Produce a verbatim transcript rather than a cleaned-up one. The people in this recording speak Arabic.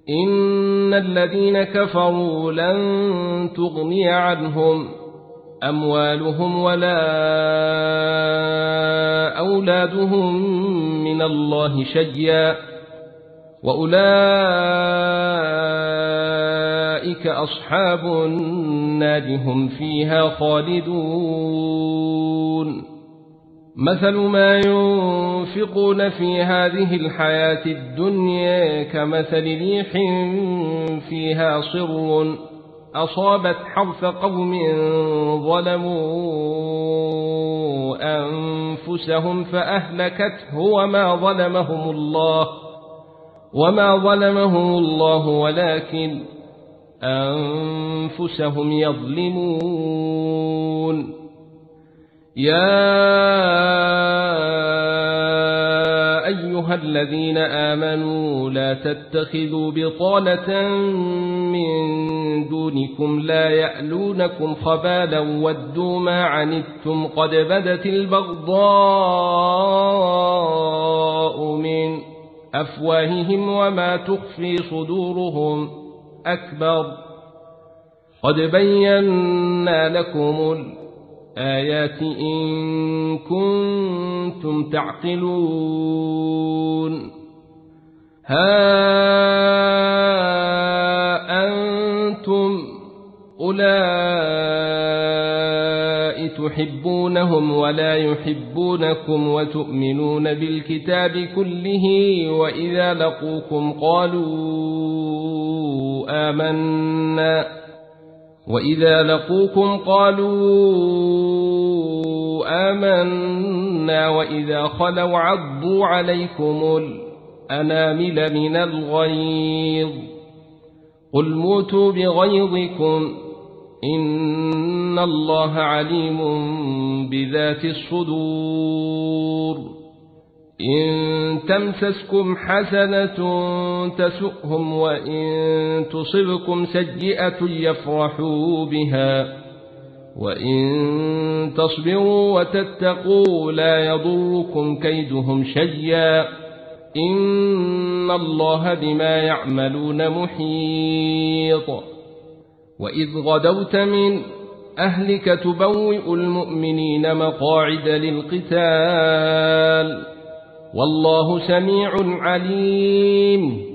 إن الذين كفروا لن تغني عنهم أموالهم ولا أولادهم من الله شيئا وأولئك أصحاب النار هم فيها خالدون مثل ما ينفقون في هذه الحياة الدنيا كمثل ريح فيها صر أصابت حرث قوم ظلموا أنفسهم فأهلكته وما ظلمهم الله وما ظلمهم الله ولكن أنفسهم يظلمون يا أيها الذين آمنوا لا تتخذوا بطانة من دونكم لا يألونكم خبالا ودوا ما عنتم قد بدت البغضاء من أفواههم وما تخفي صدورهم أكبر قد بينا لكم الآيات إن كنتم تعقلون ها أنتم أولئك تحبونهم ولا يحبونكم وتؤمنون بالكتاب كله وإذا لقوكم قالوا آمنا وإذا لقوكم قالوا آمنا وإذا خلوا عضوا عليكم الأنامل من الغيظ قل موتوا بغيظكم إن الله عليم بذات الصدور إن تمسسكم حسنة تسؤهم وإن تصبكم سيئة يفرحوا بها وإن تصبروا وتتقوا لا يضركم كيدهم شيئا إن الله بما يعملون محيط وإذ غدوت من أهلك تبوئ المؤمنين مقاعد للقتال والله سميع عليم